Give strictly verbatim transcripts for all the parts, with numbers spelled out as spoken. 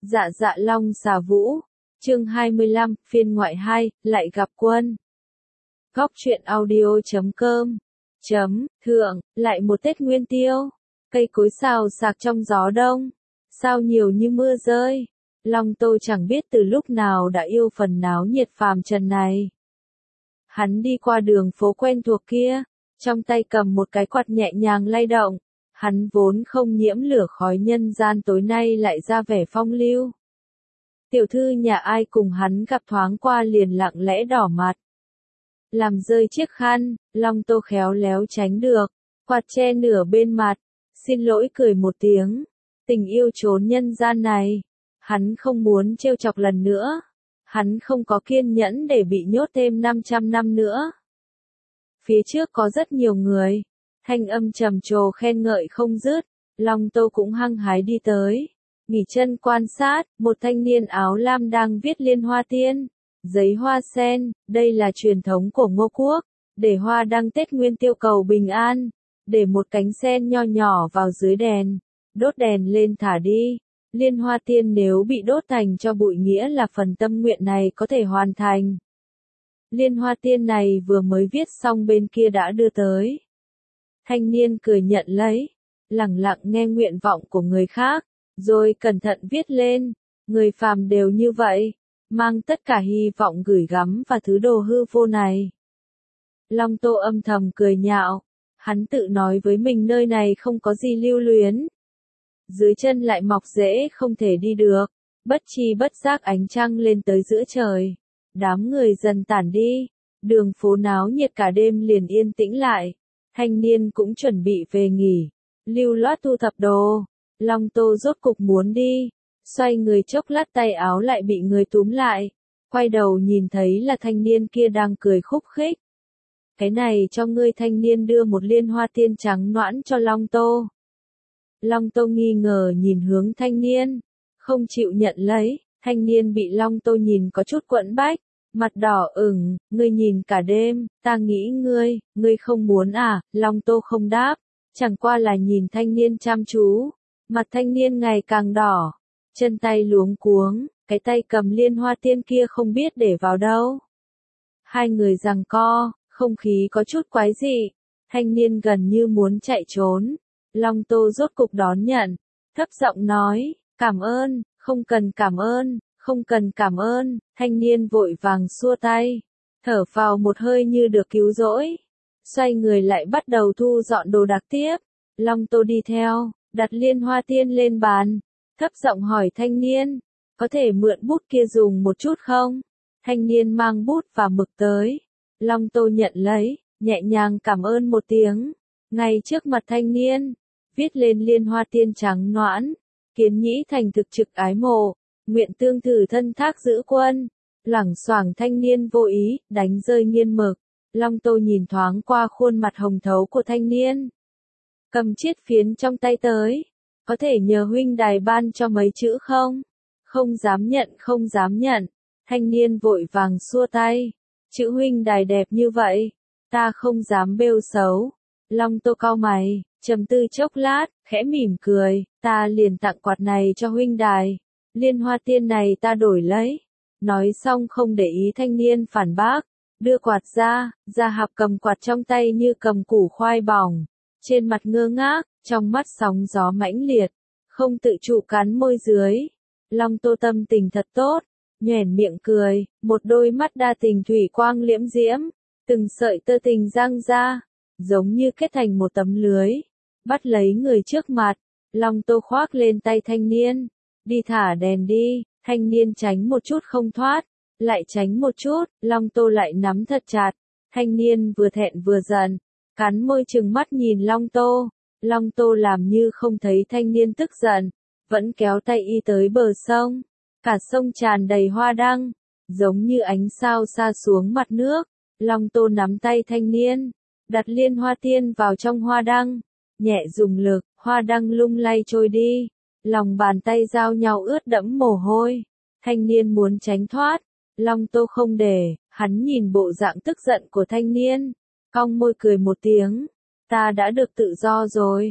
Dạ dạ Long xà vũ. Chương hai mươi lăm, phiên ngoại hai, lại gặp quân. Góc truyện audio chấm com. Chấm, thượng, lại một Tết Nguyên Tiêu. Cây cối xào xạc trong gió đông. Sao nhiều như mưa rơi. Long Tô chẳng biết từ lúc nào đã yêu phần náo nhiệt phàm trần này. Hắn đi qua đường phố quen thuộc kia, trong tay cầm một cái quạt nhẹ nhàng lay động. Hắn vốn không nhiễm lửa khói nhân gian tối nay lại ra vẻ phong lưu. Tiểu thư nhà ai cùng hắn gặp thoáng qua liền lặng lẽ đỏ mặt. Làm rơi chiếc khăn, Long Tô khéo léo tránh được, quạt che nửa bên mặt, xin lỗi cười một tiếng. Tình yêu trốn nhân gian này, hắn không muốn trêu chọc lần nữa. Hắn không có kiên nhẫn để bị nhốt thêm năm trăm năm nữa. Phía trước có rất nhiều người. Thanh âm trầm trồ khen ngợi không dứt, Long Tô cũng hăng hái đi tới. Nghỉ chân quan sát, một thanh niên áo lam đang viết liên hoa tiên. Giấy hoa sen, đây là truyền thống của Ngô Quốc. Để hoa đăng Tết Nguyên Tiêu cầu bình an. Để một cánh sen nho nhỏ vào dưới đèn. Đốt đèn lên thả đi. Liên hoa tiên nếu bị đốt thành cho bụi nghĩa là phần tâm nguyện này có thể hoàn thành. Liên hoa tiên này vừa mới viết xong bên kia đã đưa tới. Thanh niên cười nhận lấy, lẳng lặng nghe nguyện vọng của người khác, rồi cẩn thận viết lên. Người phàm đều như vậy, mang tất cả hy vọng gửi gắm vào thứ đồ hư vô này. Long Tô âm thầm cười nhạo, hắn tự nói với mình nơi này không có gì lưu luyến. Dưới chân lại mọc rễ không thể đi được, bất chi bất giác ánh trăng lên tới giữa trời. Đám người dần tản đi, đường phố náo nhiệt cả đêm liền yên tĩnh lại. Thanh niên cũng chuẩn bị về nghỉ, lưu loát thu thập đồ. Long Tô rốt cục muốn đi, xoay người chốc lát tay áo lại bị người túm lại. Quay đầu nhìn thấy là thanh niên kia đang cười khúc khích. Cái này cho ngươi. Thanh niên đưa một liên hoa tiên trắng noãn cho Long Tô. Long Tô nghi ngờ nhìn hướng thanh niên, không chịu nhận lấy. Thanh niên bị Long Tô nhìn có chút quẫn bách. Mặt đỏ ửng, ngươi nhìn cả đêm, ta nghĩ ngươi, ngươi không muốn à, Long Tô không đáp, chẳng qua là nhìn thanh niên chăm chú, mặt thanh niên ngày càng đỏ, chân tay luống cuống, cái tay cầm liên hoa tiên kia không biết để vào đâu. Hai người giằng co, không khí có chút quái dị, thanh niên gần như muốn chạy trốn, Long Tô rốt cục đón nhận, thấp giọng nói, cảm ơn, không cần cảm ơn. Không cần cảm ơn, thanh niên vội vàng xua tay, thở phào một hơi như được cứu rỗi. Xoay người lại bắt đầu thu dọn đồ đạc tiếp. Long Tô đi theo, đặt liên hoa tiên lên bàn, thấp giọng hỏi thanh niên, có thể mượn bút kia dùng một chút không? Thanh niên mang bút và mực tới. Long Tô nhận lấy, nhẹ nhàng cảm ơn một tiếng. Ngay trước mặt thanh niên, viết lên liên hoa tiên trắng noãn, kiến nhĩ thành thực trực ái mộ. Nguyện tương thử thân thác giữ quân. Lẳng xoảng thanh niên vô ý, đánh rơi nghiên mực. Long Tô nhìn thoáng qua khuôn mặt hồng thấu của thanh niên. Cầm chiết phiến trong tay tới. Có thể nhờ huynh đài ban cho mấy chữ không? Không dám nhận, không dám nhận. Thanh niên vội vàng xua tay. Chữ huynh đài đẹp như vậy. Ta không dám bêu xấu. Long Tô cau mày, trầm tư chốc lát, khẽ mỉm cười. Ta liền tặng quạt này cho huynh đài. Liên hoa tiên này ta đổi lấy. Nói xong không để ý thanh niên phản bác. Đưa quạt ra, Gia Hạp cầm quạt trong tay như cầm củ khoai bỏng. Trên mặt ngơ ngác, trong mắt sóng gió mãnh liệt. Không tự chủ cắn môi dưới. Long Tô tâm tình thật tốt. Nhoẻn miệng cười, một đôi mắt đa tình thủy quang liễm diễm. Từng sợi tơ tình giăng ra. Giống như kết thành một tấm lưới. Bắt lấy người trước mặt. Long Tô khoác lên tay thanh niên. Đi thả đèn đi, thanh niên tránh một chút không thoát, lại tránh một chút, Long Tô lại nắm thật chặt. Thanh niên vừa thẹn vừa giận, cắn môi trừng mắt nhìn Long Tô. Long Tô làm như không thấy thanh niên tức giận, vẫn kéo tay y tới bờ sông. Cả sông tràn đầy hoa đăng, giống như ánh sao sa xuống mặt nước. Long Tô nắm tay thanh niên, đặt liên hoa tiên vào trong hoa đăng, nhẹ dùng lực, hoa đăng lung lay trôi đi. Lòng bàn tay giao nhau ướt đẫm mồ hôi. Thanh niên muốn tránh thoát. Long Tô không để, hắn nhìn bộ dạng tức giận của thanh niên. Cong môi cười một tiếng. Ta đã được tự do rồi.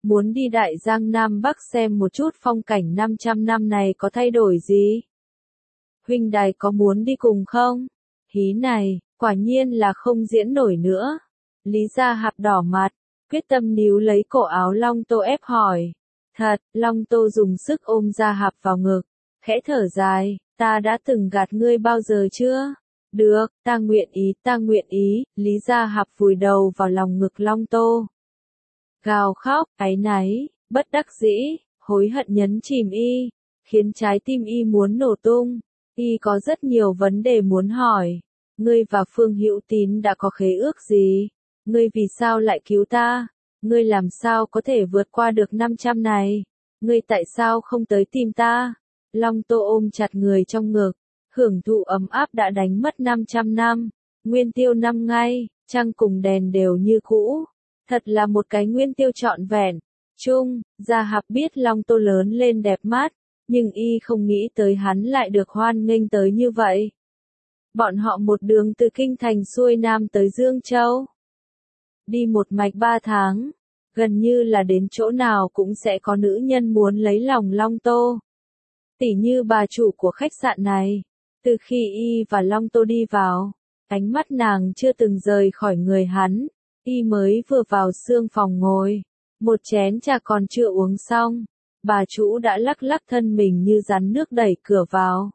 muốn đi Đại Giang Nam Bắc xem một chút phong cảnh năm trăm năm này có thay đổi gì. Huynh đài có muốn đi cùng không? Hí này, quả nhiên là không diễn nổi nữa. Lý Gia Hạp đỏ mặt, quyết tâm níu lấy cổ áo Long Tô ép hỏi. Thật, Long Tô dùng sức ôm Gia Hạp vào ngực, khẽ thở dài, ta đã từng gạt ngươi bao giờ chưa? Được, ta nguyện ý, ta nguyện ý, Lý Gia Hạp vùi đầu vào lòng ngực Long Tô. Gào khóc, áy náy, bất đắc dĩ, hối hận nhấn chìm y, khiến trái tim y muốn nổ tung. Y có rất nhiều vấn đề muốn hỏi. Ngươi và Phương Hữu Tín đã có khế ước gì? Ngươi vì sao lại cứu ta? Ngươi làm sao có thể vượt qua được năm trăm này? Ngươi tại sao không tới tìm ta? Long Tô ôm chặt người trong ngực, hưởng thụ ấm áp đã đánh mất năm trăm năm. Nguyên tiêu năm ngay, trăng cùng đèn đều như cũ. Thật là một cái nguyên tiêu trọn vẹn. Chung, Gia Hạp biết Long Tô lớn lên đẹp mắt, nhưng y không nghĩ tới hắn lại được hoan nghênh tới như vậy. Bọn họ một đường từ Kinh Thành xuôi Nam tới Dương Châu. Đi một mạch ba tháng, gần như là đến chỗ nào cũng sẽ có nữ nhân muốn lấy lòng Long Tô. Tỉ như bà chủ của khách sạn này, từ khi y và Long Tô đi vào, ánh mắt nàng chưa từng rời khỏi người hắn. Y mới vừa vào xương phòng ngồi, một chén trà còn chưa uống xong, bà chủ đã lắc lắc thân mình như rắn nước đẩy cửa vào.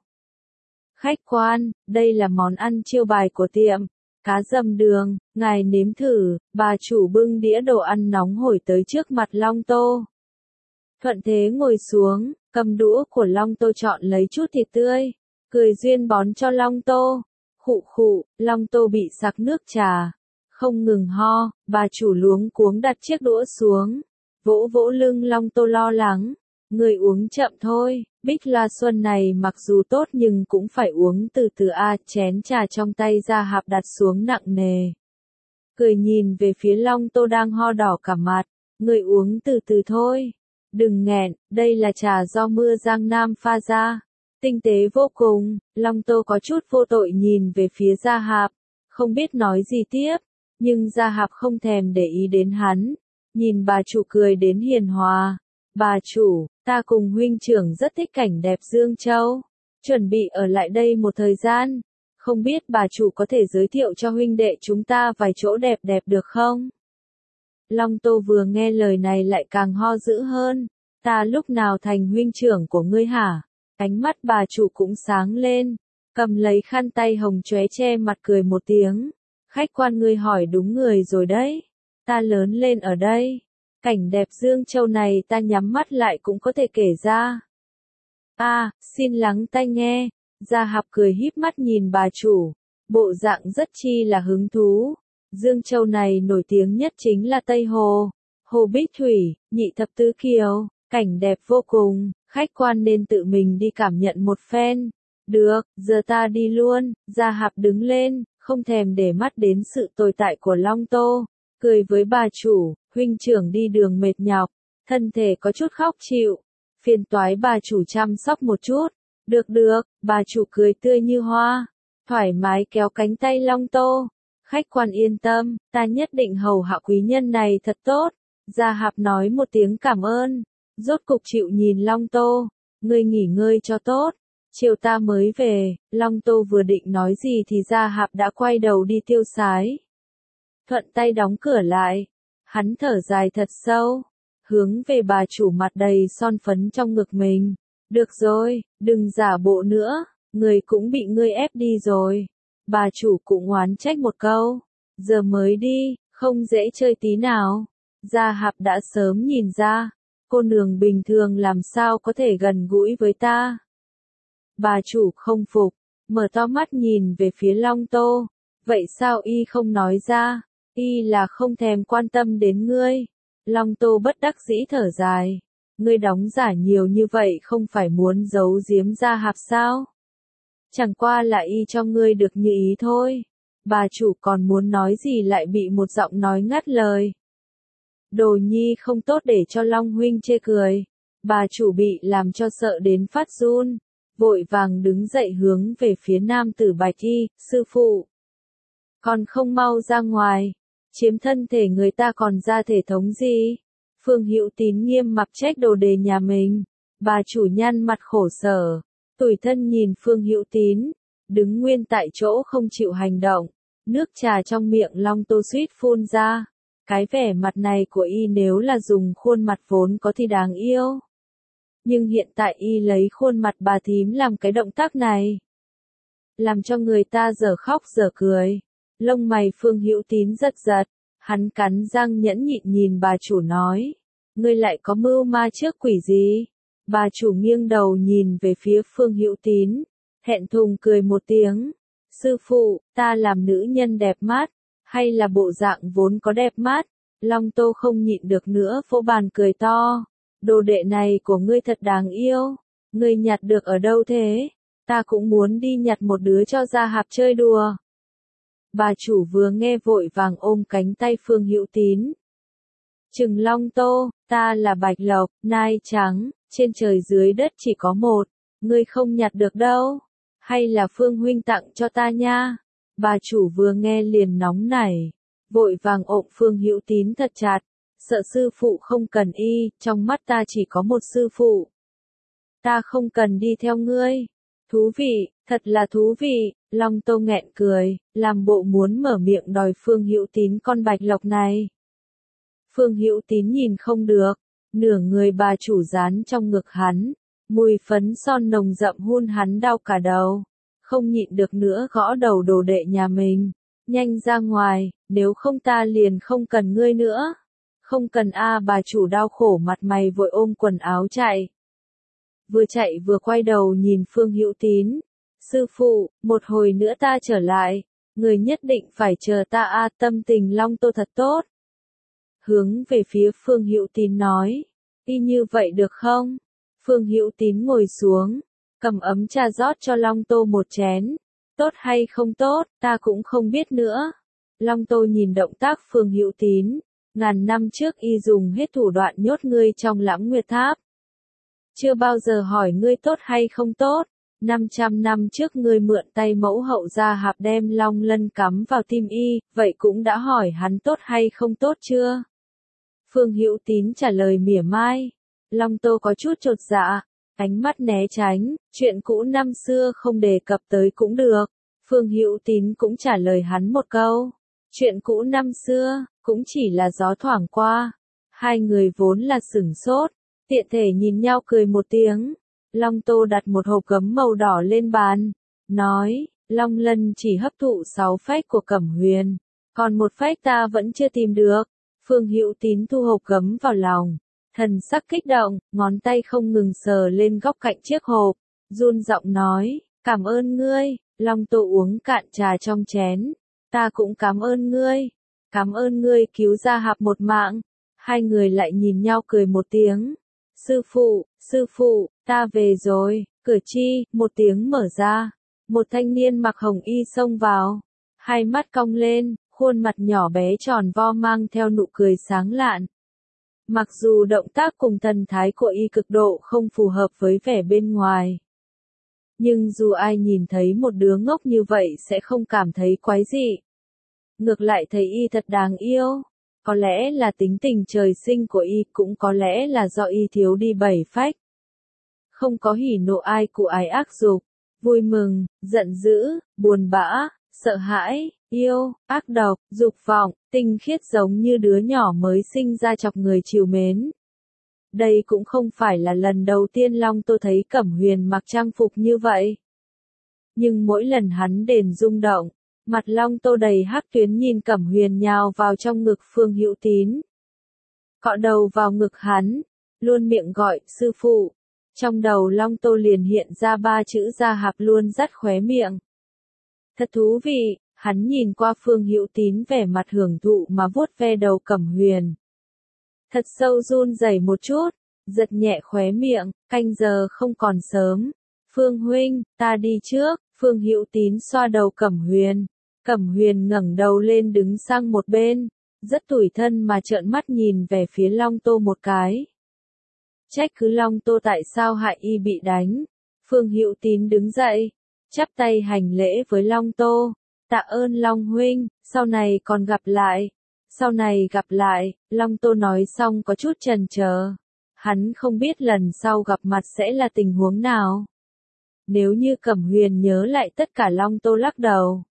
Khách quan, đây là món ăn chiêu bài của tiệm, cá dầm đường, ngài nếm thử. Bà chủ bưng đĩa đồ ăn nóng hổi tới trước mặt Long Tô. Thuận thế ngồi xuống, cầm đũa của Long Tô chọn lấy chút thịt tươi, cười duyên bón cho Long Tô. Khụ khụ, Long Tô bị sặc nước trà, không ngừng ho. Bà chủ luống cuống đặt chiếc đũa xuống, vỗ vỗ lưng Long Tô lo lắng. Người uống chậm thôi, Bích Loa Xuân này mặc dù tốt nhưng cũng phải uống từ từ a. Chén trà trong tay Gia Hạp đặt xuống nặng nề, cười nhìn về phía Long Tô đang ho đỏ cả mặt. Người uống từ từ thôi, đừng nghẹn, đây là trà do Mưa Giang Nam pha ra, tinh tế vô cùng. Long Tô có chút vô tội nhìn về phía Gia Hạp, không biết nói gì tiếp, nhưng Gia Hạp không thèm để ý đến hắn, nhìn bà chủ cười đến hiền hòa. Bà chủ, ta cùng huynh trưởng rất thích cảnh đẹp Dương Châu, chuẩn bị ở lại đây một thời gian, không biết bà chủ có thể giới thiệu cho huynh đệ chúng ta vài chỗ đẹp đẹp được không? Long Tô vừa nghe lời này lại càng ho dữ hơn, ta lúc nào thành huynh trưởng của ngươi hả? Ánh mắt bà chủ cũng sáng lên, cầm lấy khăn tay hồng chóe che mặt cười một tiếng. Khách quan ngươi hỏi đúng người rồi đấy, ta lớn lên ở đây. Cảnh đẹp Dương Châu này ta nhắm mắt lại cũng có thể kể ra. A, à, xin lắng tai nghe. Gia Hạp cười híp mắt nhìn bà chủ, bộ dạng rất chi là hứng thú. Dương Châu này nổi tiếng nhất chính là Tây Hồ, Hồ Bích Thủy, Nhị Thập Tứ Kiều, cảnh đẹp vô cùng, khách quan nên tự mình đi cảm nhận một phen. Được, giờ ta đi luôn. Gia Hạp đứng lên, không thèm để mắt đến sự tồi tại của Long Tô, cười với bà chủ. Huynh trưởng đi đường mệt nhọc, thân thể có chút khóc chịu, phiền toái bà chủ chăm sóc một chút. Được được, bà chủ cười tươi như hoa, thoải mái kéo cánh tay Long Tô. Khách quan yên tâm, ta nhất định hầu hạ quý nhân này thật tốt. Gia Hạp nói một tiếng cảm ơn, rốt cục chịu nhìn Long Tô. Ngươi nghỉ ngơi cho tốt, chiều ta mới về. Long Tô vừa định nói gì thì Gia Hạp đã quay đầu đi tiêu sái, thuận tay đóng cửa lại. Hắn thở dài thật sâu, hướng về bà chủ mặt đầy son phấn trong ngực mình. Được rồi, đừng giả bộ nữa, người cũng bị ngươi ép đi rồi. Bà chủ cũng oán trách một câu, giờ mới đi, không dễ chơi tí nào. Gia Hạp đã sớm nhìn ra, cô nương bình thường làm sao có thể gần gũi với ta. Bà chủ không phục, mở to mắt nhìn về phía Long Tô, vậy sao y không nói ra? Y là không thèm quan tâm đến ngươi. Long Tô bất đắc dĩ thở dài. Ngươi đóng giả nhiều như vậy không phải muốn giấu giếm Gia Hạp sao? Chẳng qua là y cho ngươi được như ý thôi. Bà chủ còn muốn nói gì lại bị một giọng nói ngắt lời. Đồ nhi không tốt để cho Long huynh chê cười. Bà chủ bị làm cho sợ đến phát run, vội vàng đứng dậy hướng về phía nam tử Bạch Y. Sư phụ, còn không mau ra ngoài, chiếm thân thể người ta còn ra thể thống gì? Phương Hữu Tín nghiêm mặt trách đồ đề nhà mình. Bà chủ nhăn mặt khổ sở, tủi thân nhìn Phương Hữu Tín, đứng nguyên tại chỗ không chịu hành động, nước trà trong miệng Long Tô suýt phun ra. Cái vẻ mặt này của y nếu là dùng khuôn mặt vốn có thì đáng yêu. Nhưng hiện tại y lấy khuôn mặt bà thím làm cái động tác này, làm cho người ta dở khóc dở cười. Lông mày Phương Hữu Tín giật giật, hắn cắn răng nhẫn nhịn nhìn bà chủ nói, ngươi lại có mưu ma trước quỷ gì? Bà chủ nghiêng đầu nhìn về phía Phương Hữu Tín, thẹn thùng cười một tiếng, sư phụ, ta làm nữ nhân đẹp mắt, hay là bộ dạng vốn có đẹp mắt? Long Tô không nhịn được nữa vỗ bàn cười to, đồ đệ này của ngươi thật đáng yêu, ngươi nhặt được ở đâu thế? Ta cũng muốn đi nhặt một đứa cho ra hạp chơi đùa. Bà chủ vừa nghe vội vàng ôm cánh tay Phương Hữu Tín. Trừng Long Tô, ta là Bạch Lộc, nai trắng, trên trời dưới đất chỉ có một, ngươi không nhặt được đâu, hay là Phương huynh tặng cho ta nha. Bà chủ vừa nghe liền nóng nảy, vội vàng ôm Phương Hữu Tín thật chặt, sợ sư phụ không cần y, trong mắt ta chỉ có một sư phụ. Ta không cần đi theo ngươi. Thú vị, thật là thú vị, Long Tô nghẹn cười, làm bộ muốn mở miệng đòi Phương Hữu Tín con Bạch Lộc này. Phương Hữu Tín nhìn không được, nửa người bà chủ dán trong ngực hắn, mùi phấn son nồng đậm hun hắn đau cả đầu, không nhịn được nữa gõ đầu đồ đệ nhà mình, nhanh ra ngoài, nếu không ta liền không cần ngươi nữa. Không cần a, bà chủ đau khổ mặt mày vội ôm quần áo chạy. Vừa chạy vừa quay đầu nhìn Phương Hữu Tín, sư phụ, một hồi nữa ta trở lại, người nhất định phải chờ ta a. Tâm tình Long Tô thật tốt. Hướng về phía Phương Hữu Tín nói, y như vậy được không? Phương Hữu Tín ngồi xuống, cầm ấm trà rót cho Long Tô một chén. Tốt hay không tốt, ta cũng không biết nữa. Long Tô nhìn động tác Phương Hữu Tín, ngàn năm trước y dùng hết thủ đoạn nhốt ngươi trong Lãng Nguyệt Tháp. Chưa bao giờ hỏi ngươi tốt hay không tốt. năm trăm năm trước ngươi mượn tay mẫu hậu ra hạp đem long lân cắm vào tim y, vậy cũng đã hỏi hắn tốt hay không tốt chưa? Phương Hữu Tín trả lời mỉa mai. Long Tô có chút chột dạ, ánh mắt né tránh, chuyện cũ năm xưa không đề cập tới cũng được. Phương Hữu Tín cũng trả lời hắn một câu, chuyện cũ năm xưa, cũng chỉ là gió thoảng qua. Hai người vốn là sửng sốt, tiện thể nhìn nhau cười một tiếng. Long Tô đặt một hộp gấm màu đỏ lên bàn, nói, Long Lân chỉ hấp thụ sáu phách của Cẩm Huyền, còn một phách ta vẫn chưa tìm được. Phương Hữu Tín thu hộp gấm vào lòng, thần sắc kích động, ngón tay không ngừng sờ lên góc cạnh chiếc hộp, run giọng nói, cảm ơn ngươi. Long Tô uống cạn trà trong chén, ta cũng cảm ơn ngươi, cảm ơn ngươi cứu ra hạp một mạng. Hai người lại nhìn nhau cười một tiếng. Sư phụ, sư phụ, ta về rồi. Cửa chi, một tiếng mở ra, một thanh niên mặc hồng y xông vào, hai mắt cong lên, khuôn mặt nhỏ bé tròn vo mang theo nụ cười sáng lạn. Mặc dù động tác cùng thần thái của y cực độ không phù hợp với vẻ bên ngoài, nhưng dù ai nhìn thấy một đứa ngốc như vậy sẽ không cảm thấy quái dị. Ngược lại thấy y thật đáng yêu. Có lẽ là tính tình trời sinh của y, cũng có lẽ là do y thiếu đi bảy phách. Không có hỉ nộ ai cụ ái ác dục, vui mừng, giận dữ, buồn bã, sợ hãi, yêu, ác độc, dục vọng, tinh khiết giống như đứa nhỏ mới sinh ra chọc người trìu mến. Đây cũng không phải là lần đầu tiên Long Tô thấy Cẩm Huyền mặc trang phục như vậy. Nhưng mỗi lần hắn đền rung động, mặt Long Tô đầy hắc tuyến nhìn Cẩm Huyền nhào vào trong ngực Phương Hữu Tín. Cọ đầu vào ngực hắn, luôn miệng gọi, sư phụ. Trong đầu Long Tô liền hiện ra ba chữ gia hạp luôn dắt khóe miệng. Thật thú vị, hắn nhìn qua Phương Hữu Tín vẻ mặt hưởng thụ mà vuốt ve đầu Cẩm Huyền. Thật sâu run rẩy một chút, giật nhẹ khóe miệng, canh giờ không còn sớm. Phương huynh, ta đi trước. Phương Hữu Tín xoa đầu Cẩm Huyền. Cẩm Huyền ngẩng đầu lên đứng sang một bên, rất tủi thân mà trợn mắt nhìn về phía Long Tô một cái. Trách cứ Long Tô tại sao hại y bị đánh. Phương Hữu Tín đứng dậy, chắp tay hành lễ với Long Tô. Tạ ơn Long huynh, sau này còn gặp lại. Sau này gặp lại, Long Tô nói xong có chút chần chờ. Hắn không biết lần sau gặp mặt sẽ là tình huống nào. Nếu như Cẩm Huyền nhớ lại tất cả, Long Tô lắc đầu.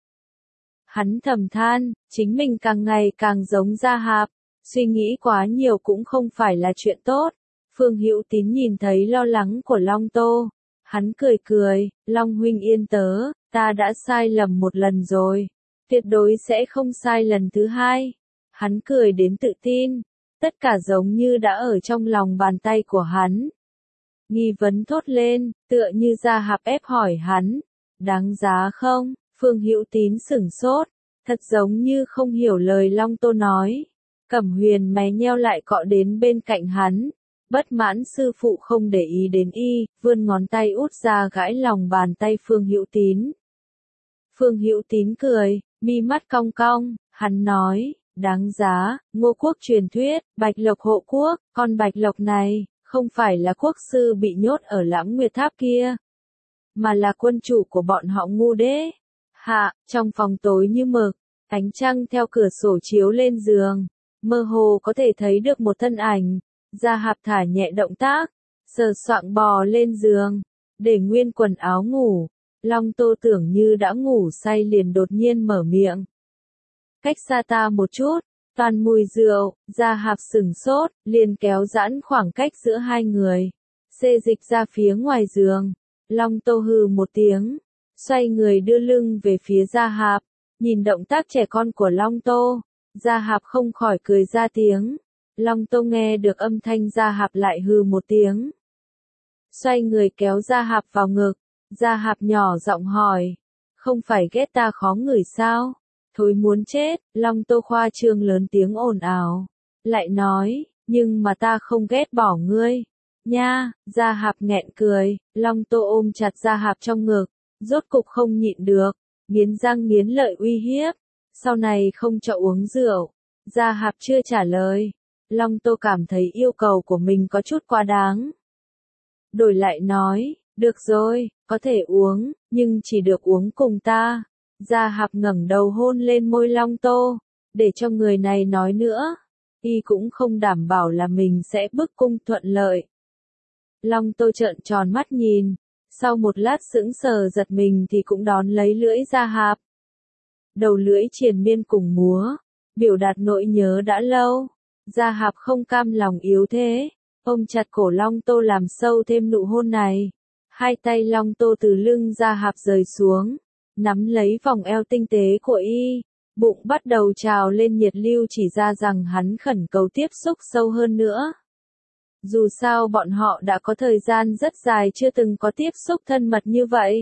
Hắn thầm than, chính mình càng ngày càng giống Gia Hạp, suy nghĩ quá nhiều cũng không phải là chuyện tốt. Phương Hữu Tín nhìn thấy lo lắng của Long Tô. Hắn cười cười, Long huynh yên tớ, ta đã sai lầm một lần rồi. Tuyệt đối sẽ không sai lần thứ hai. Hắn cười đến tự tin. Tất cả giống như đã ở trong lòng bàn tay của hắn. Nghi vấn thốt lên, tựa như Gia Hạp ép hỏi hắn. Đáng giá không? Phương Hữu Tín sửng sốt. Thật giống như không hiểu lời Long Tô nói. Cẩm Huyền mày nheo lại cọ đến bên cạnh hắn. Bất mãn sư phụ không để ý đến y, vươn ngón tay út ra gãi lòng bàn tay Phương Hữu Tín. Phương Hữu Tín cười, mi mắt cong cong, hắn nói, đáng giá, Ngô quốc truyền thuyết, Bạch Lộc hộ quốc, con Bạch Lộc này, không phải là quốc sư bị nhốt ở Lãng Nguyệt Tháp kia, mà là quân chủ của bọn họ Ngô đế. Hạ, trong phòng tối như mực, ánh trăng theo cửa sổ chiếu lên giường, mơ hồ có thể thấy được một thân ảnh. Gia Hạp thả nhẹ động tác, sờ soạng bò lên giường, để nguyên quần áo ngủ. Long Tô tưởng như đã ngủ say liền đột nhiên mở miệng. Cách xa ta một chút, toàn mùi rượu. Gia Hạp sửng sốt, liền kéo giãn khoảng cách giữa hai người. Xê dịch ra phía ngoài giường. Long Tô hừ một tiếng, xoay người đưa lưng về phía Gia Hạp. Nhìn động tác trẻ con của Long Tô, Gia Hạp không khỏi cười ra tiếng. Long Tô nghe được âm thanh Gia Hạp lại hừ một tiếng. Xoay người kéo Gia Hạp vào ngực. Gia Hạp nhỏ giọng hỏi. Không phải ghét ta khó ngửi sao? Thối muốn chết. Long Tô khoa trương lớn tiếng ồn ào. Lại nói, nhưng mà ta không ghét bỏ ngươi. Nha, Gia Hạp nghẹn cười. Long Tô ôm chặt Gia Hạp trong ngực. Rốt cục không nhịn được. Nghiến răng nghiến lợi uy hiếp. Sau này không cho uống rượu. Gia Hạp chưa trả lời. Long Tô cảm thấy yêu cầu của mình có chút quá đáng. Đổi lại nói, được rồi, có thể uống, nhưng chỉ được uống cùng ta. Gia Hạp ngẩng đầu hôn lên môi Long Tô, để cho người này nói nữa. Y cũng không đảm bảo là mình sẽ bức cung thuận lợi. Long Tô trợn tròn mắt nhìn, sau một lát sững sờ giật mình thì cũng đón lấy lưỡi Gia Hạp. Đầu lưỡi triền miên cùng múa, biểu đạt nỗi nhớ đã lâu. Gia Hạp không cam lòng yếu thế, ôm chặt cổ Long Tô làm sâu thêm nụ hôn này. Hai tay Long Tô từ lưng Gia Hạp rời xuống, nắm lấy vòng eo tinh tế của y, bụng bắt đầu trào lên nhiệt lưu chỉ ra rằng hắn khẩn cầu tiếp xúc sâu hơn nữa. Dù sao bọn họ đã có thời gian rất dài chưa từng có tiếp xúc thân mật như vậy.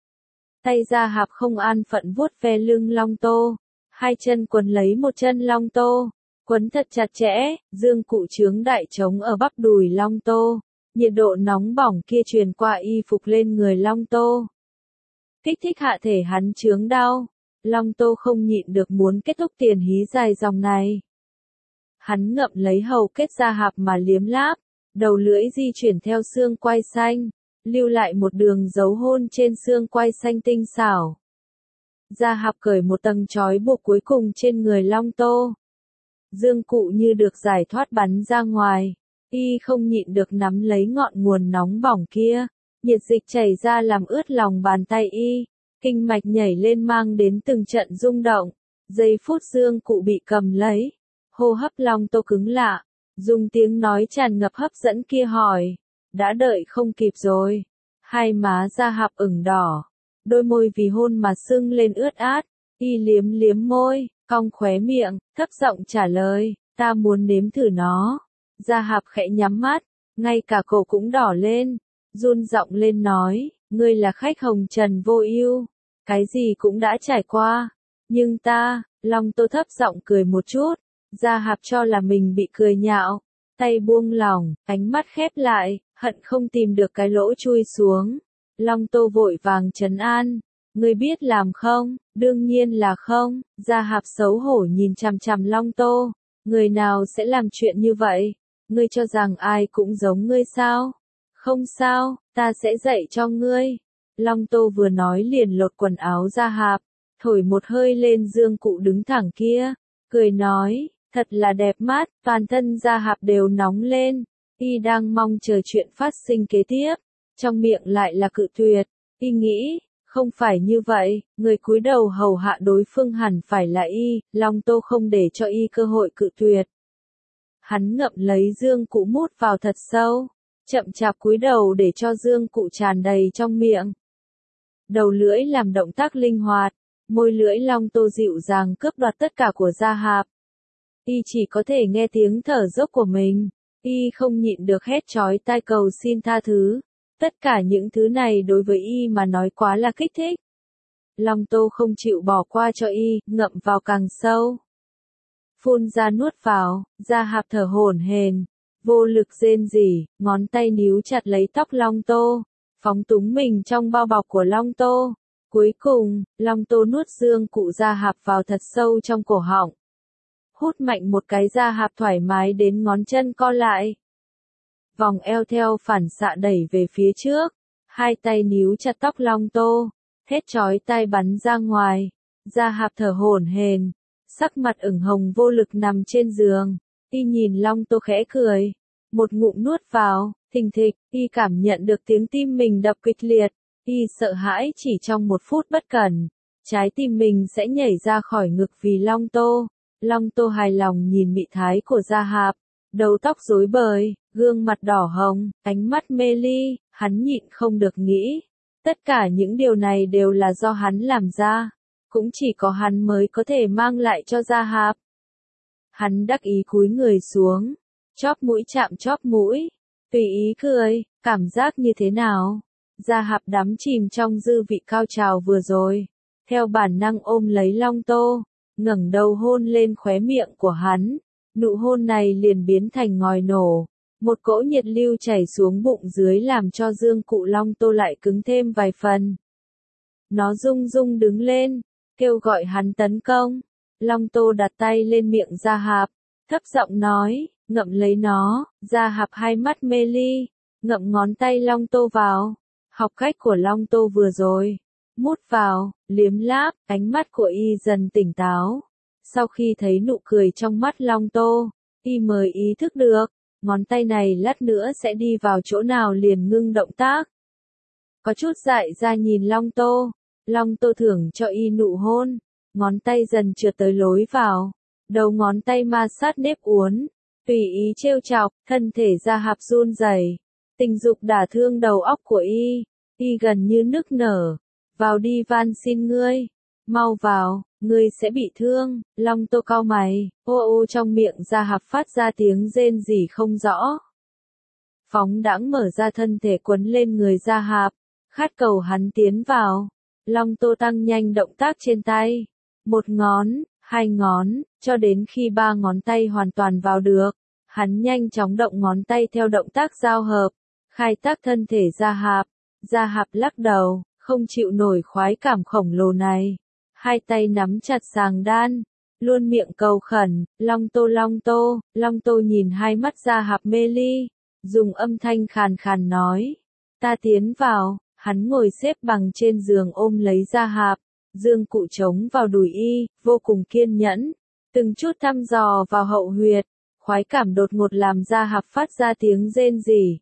Tay Gia Hạp không an phận vuốt ve lưng Long Tô, hai chân quấn lấy một chân Long Tô. Quấn thật chặt chẽ, dương cụ trướng đại trống ở bắp đùi Long Tô. Nhiệt độ nóng bỏng kia truyền qua y phục lên người Long Tô. Kích thích hạ thể hắn trướng đau. Long Tô không nhịn được muốn kết thúc tiền hí dài dòng này. Hắn ngậm lấy hầu kết Gia Hạp mà liếm láp. Đầu lưỡi di chuyển theo xương quai xanh. Lưu lại một đường dấu hôn trên xương quai xanh tinh xảo. Gia Hạp cởi một tầng trói buộc cuối cùng trên người Long Tô. Dương cụ như được giải thoát bắn ra ngoài. Y không nhịn được nắm lấy ngọn nguồn nóng bỏng kia. Nhiệt dịch chảy ra làm ướt lòng bàn tay y. Kinh mạch nhảy lên mang đến từng trận rung động. Giây phút dương cụ bị cầm lấy. Hô hấp Long Tô cứng lạ. Dùng tiếng nói tràn ngập hấp dẫn kia hỏi. Đã đợi không kịp rồi. Hai má Gia Hạp ửng đỏ. Đôi môi vì hôn mà sưng lên ướt át. Y liếm liếm môi, cong khóe miệng, thấp giọng trả lời, ta muốn nếm thử nó. Gia Hạp khẽ nhắm mắt, ngay cả cổ cũng đỏ lên, run giọng lên nói, ngươi là khách hồng trần vô ưu, cái gì cũng đã trải qua, nhưng ta, Long Tô thấp giọng cười một chút, Gia Hạp cho là mình bị cười nhạo, tay buông lỏng, ánh mắt khép lại, hận không tìm được cái lỗ chui xuống. Long Tô vội vàng trấn an. Ngươi biết làm không? Đương nhiên là không. Gia Hạp xấu hổ nhìn chằm chằm Long Tô. Người nào sẽ làm chuyện như vậy? Ngươi cho rằng ai cũng giống ngươi sao? Không sao, ta sẽ dạy cho ngươi. Long Tô vừa nói liền lột quần áo Gia Hạp, thổi một hơi lên dương cụ đứng thẳng kia, cười nói, Thật là đẹp mắt, toàn thân Gia Hạp đều nóng lên. Y đang mong chờ chuyện phát sinh kế tiếp, trong miệng lại là cự tuyệt. Y nghĩ, không phải như vậy, người cúi đầu hầu hạ đối phương hẳn phải là Y, Long Tô không để cho Y cơ hội cự tuyệt. Hắn ngậm lấy dương cụ mút vào thật sâu, chậm chạp cúi đầu để cho dương cụ tràn đầy trong miệng. Đầu lưỡi làm động tác linh hoạt, môi lưỡi Long Tô dịu dàng cướp đoạt tất cả của Gia Hạp. Y chỉ có thể nghe tiếng thở dốc của mình, Y không nhịn được hét chói tai cầu xin tha thứ. Tất cả những thứ này đối với Y mà nói quá là kích thích. Long Tô không chịu bỏ qua cho Y, ngậm vào càng sâu. Phun ra nuốt vào, Gia Hạp thở hổn hển, vô lực rên rỉ, ngón tay níu chặt lấy tóc Long Tô, phóng túng mình trong bao bọc của Long Tô. Cuối cùng, Long Tô nuốt dương cụ Gia Hạp vào thật sâu trong cổ họng. Hút mạnh một cái, Gia Hạp thoải mái đến ngón chân co lại. Vòng eo theo phản xạ đẩy về phía trước, hai tay níu chặt tóc Long Tô, thét chói tai bắn ra ngoài. Gia Hạp thở hổn hển, sắc mặt ửng hồng vô lực nằm trên giường. Y nhìn Long Tô khẽ cười, một ngụm nuốt vào, thình thịch. Y cảm nhận được tiếng tim mình đập kịch liệt. Y sợ hãi chỉ trong một phút bất cẩn, trái tim mình sẽ nhảy ra khỏi ngực vì Long Tô. Long Tô hài lòng nhìn mị thái của Gia Hạp, đầu tóc rối bời, gương mặt đỏ hồng, ánh mắt mê ly. Hắn nhịn không được nghĩ, tất cả những điều này đều là do hắn làm ra, cũng chỉ có hắn mới có thể mang lại cho Gia Hạp. Hắn đắc ý cúi người xuống, chóp mũi chạm chóp mũi, tùy ý cười, cảm giác như thế nào? Gia Hạp đắm chìm trong dư vị cao trào vừa rồi, theo bản năng ôm lấy Long Tô, ngẩng đầu hôn lên khóe miệng của hắn. Nụ hôn này liền biến thành ngòi nổ, một cỗ nhiệt lưu chảy xuống bụng dưới làm cho dương cụ Long Tô lại cứng thêm vài phần. Nó rung rung đứng lên, kêu gọi hắn tấn công. Long Tô đặt tay lên miệng Gia Hạp, thấp giọng nói, ngậm lấy nó. Gia Hạp hai mắt mê ly, ngậm ngón tay Long Tô vào, học cách của Long Tô vừa rồi, mút vào, liếm láp. Ánh mắt của Y dần tỉnh táo. Sau khi thấy nụ cười trong mắt Long Tô, Y mới ý thức được, ngón tay này lát nữa sẽ đi vào chỗ nào liền ngưng động tác. Có chút dại ra nhìn Long Tô, Long Tô thưởng cho Y nụ hôn, ngón tay dần trượt tới lối vào, đầu ngón tay ma sát nếp uốn, tùy ý trêu chọc, thân thể Gia Hạp run rẩy, tình dục đả thương đầu óc của Y, Y gần như nức nở, vào đi van xin ngươi, mau vào, ngươi sẽ bị thương. Long Tô cau mày, ô ô trong miệng Gia Hạp phát ra tiếng rên rỉ không rõ. Phóng đãng mở ra thân thể quấn lên người Gia Hạp, khát cầu hắn tiến vào. Long Tô tăng nhanh động tác trên tay, một ngón, hai ngón, cho đến khi ba ngón tay hoàn toàn vào được. Hắn nhanh chóng động ngón tay theo động tác giao hợp, khai tác thân thể Gia Hạp. Gia Hạp lắc đầu, không chịu nổi khoái cảm khổng lồ này. Hai tay nắm chặt sàng đan, luôn miệng cầu khẩn, Long Tô Long Tô. Long Tô nhìn hai mắt Gia Hạp mê ly, dùng âm thanh khàn khàn nói, ta tiến vào. Hắn ngồi xếp bằng trên giường ôm lấy Gia Hạp, dương cụ trống vào đùi Y, vô cùng kiên nhẫn, từng chút thăm dò vào hậu huyệt. Khoái cảm đột ngột làm Gia Hạp phát ra tiếng rên rỉ.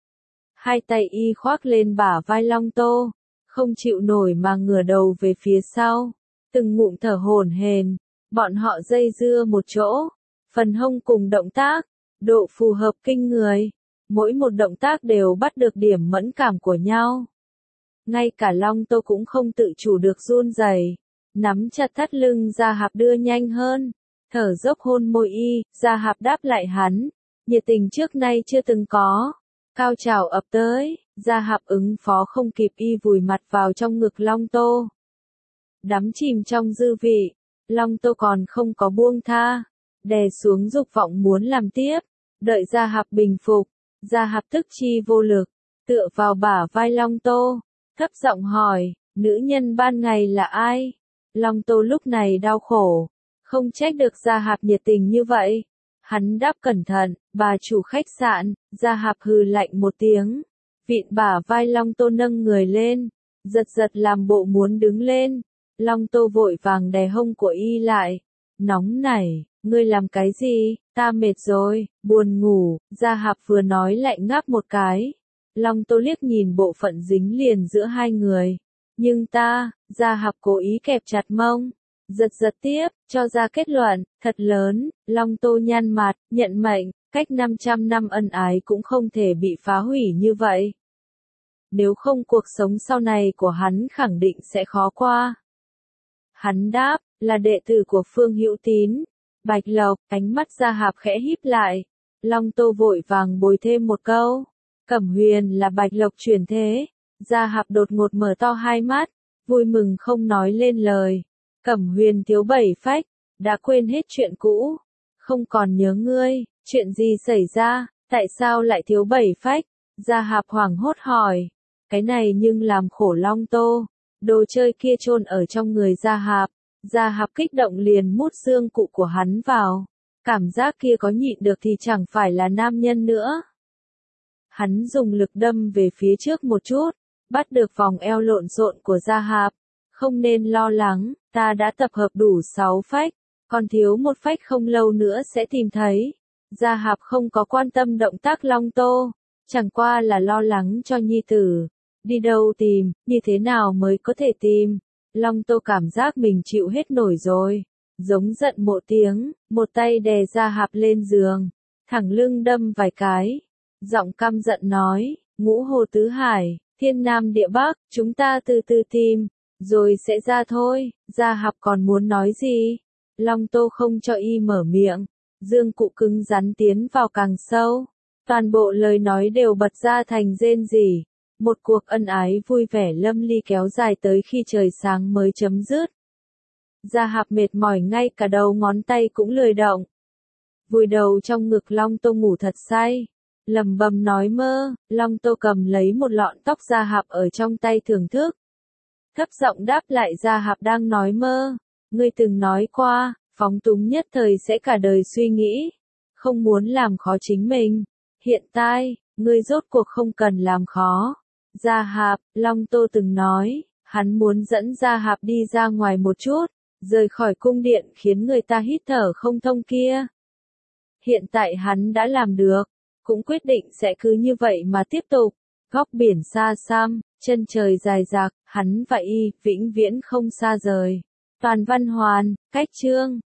Hai tay Y khoác lên bả vai Long Tô, không chịu nổi mà ngửa đầu về phía sau, từng ngụm thở hổn hển. Bọn họ dây dưa một chỗ, phần hông cùng động tác, độ phù hợp kinh người, mỗi một động tác đều bắt được điểm mẫn cảm của nhau. Ngay cả Long Tô cũng không tự chủ được run rẩy, nắm chặt thắt lưng Gia Hạp đưa nhanh hơn, thở dốc hôn môi Y. Gia Hạp đáp lại hắn, nhiệt tình trước nay chưa từng có, cao trào ập tới. Gia Hạp ứng phó không kịp, Y vùi mặt vào trong ngực Long Tô, đắm chìm trong dư vị. Long Tô còn không có buông tha, đè xuống dục vọng muốn làm tiếp. Đợi Gia Hạp bình phục, Gia Hạp tức chi vô lực, tựa vào bả vai Long Tô, thấp giọng hỏi, nữ nhân ban ngày là ai? Long Tô lúc này đau khổ, không trách được Gia Hạp nhiệt tình như vậy. Hắn đáp cẩn thận, bà chủ khách sạn. Gia Hạp hừ lạnh một tiếng, vịn bả vai Long Tô nâng người lên, giật giật làm bộ muốn đứng lên. Long Tô vội vàng đè hông của Y lại, Nóng nảy, ngươi làm cái gì, ta mệt rồi, buồn ngủ, Gia Hạp vừa nói lại ngáp một cái. Long Tô liếc nhìn bộ phận dính liền giữa hai người. Nhưng ta, Gia Hạp cố ý kẹp chặt mông. Giật giật tiếp, cho ra kết luận, thật lớn, Long Tô nhăn mặt, nhận mệnh, cách năm trăm năm ân ái cũng không thể bị phá hủy như vậy. Nếu không cuộc sống sau này của hắn khẳng định sẽ khó qua. Hắn đáp, là đệ tử của Phương Hữu Tín. Bạch Lộc, ánh mắt Gia Hạp khẽ híp lại. Long Tô vội vàng bồi thêm một câu. Cẩm Huyền là Bạch Lộc chuyển thế. Gia Hạp đột ngột mở to hai mắt, vui mừng không nói lên lời. Cẩm Huyền thiếu bảy phách, đã quên hết chuyện cũ. Không còn nhớ ngươi, chuyện gì xảy ra, tại sao lại thiếu bảy phách? Gia Hạp hoảng hốt hỏi. Cái này nhưng làm khổ Long Tô. Đồ chơi kia chôn ở trong người Gia Hạp. Gia Hạp kích động liền mút xương cụ của hắn vào. Cảm giác kia có nhịn được thì chẳng phải là nam nhân nữa. Hắn dùng lực đâm về phía trước một chút, bắt được vòng eo lộn xộn của Gia Hạp. Không nên lo lắng, ta đã tập hợp đủ sáu phách, còn thiếu một phách không lâu nữa sẽ tìm thấy. Gia Hạp không có quan tâm động tác Long Tô, chẳng qua là lo lắng cho nhi tử. Đi đâu tìm, như thế nào mới có thể tìm? Long Tô cảm giác mình chịu hết nổi rồi. Giống giận một tiếng, một tay đè Gia Hạp lên giường, thẳng lưng đâm vài cái. Giọng căm giận nói, ngũ hồ tứ hải, thiên nam địa bắc, chúng ta từ từ tìm, rồi sẽ ra thôi. Gia Hạp còn muốn nói gì? Long Tô không cho y mở miệng. Dương cụ cứng rắn tiến vào càng sâu. Toàn bộ lời nói đều bật ra thành rên rỉ. Một cuộc ân ái vui vẻ lâm ly kéo dài tới khi trời sáng mới chấm dứt. Gia Hạp mệt mỏi ngay cả đầu ngón tay cũng lười động. Vùi đầu trong ngực Long Tô ngủ thật say. Lầm bầm nói mơ, Long Tô cầm lấy một lọn tóc Gia Hạp ở trong tay thưởng thức. Thấp giọng đáp lại Gia Hạp đang nói mơ. Ngươi từng nói qua, phóng túng nhất thời sẽ cả đời suy nghĩ. Không muốn làm khó chính mình. Hiện tại, ngươi rốt cuộc không cần làm khó. Gia Hạp, Long Tô từng nói, hắn muốn dẫn Gia Hạp đi ra ngoài một chút, rời khỏi cung điện khiến người ta hít thở không thông kia. Hiện tại hắn đã làm được, cũng quyết định sẽ cứ như vậy mà tiếp tục. Góc biển xa xăm, chân trời dài dạc, hắn và y, vĩnh viễn không xa rời. Toàn Văn Hoàn, cách chương.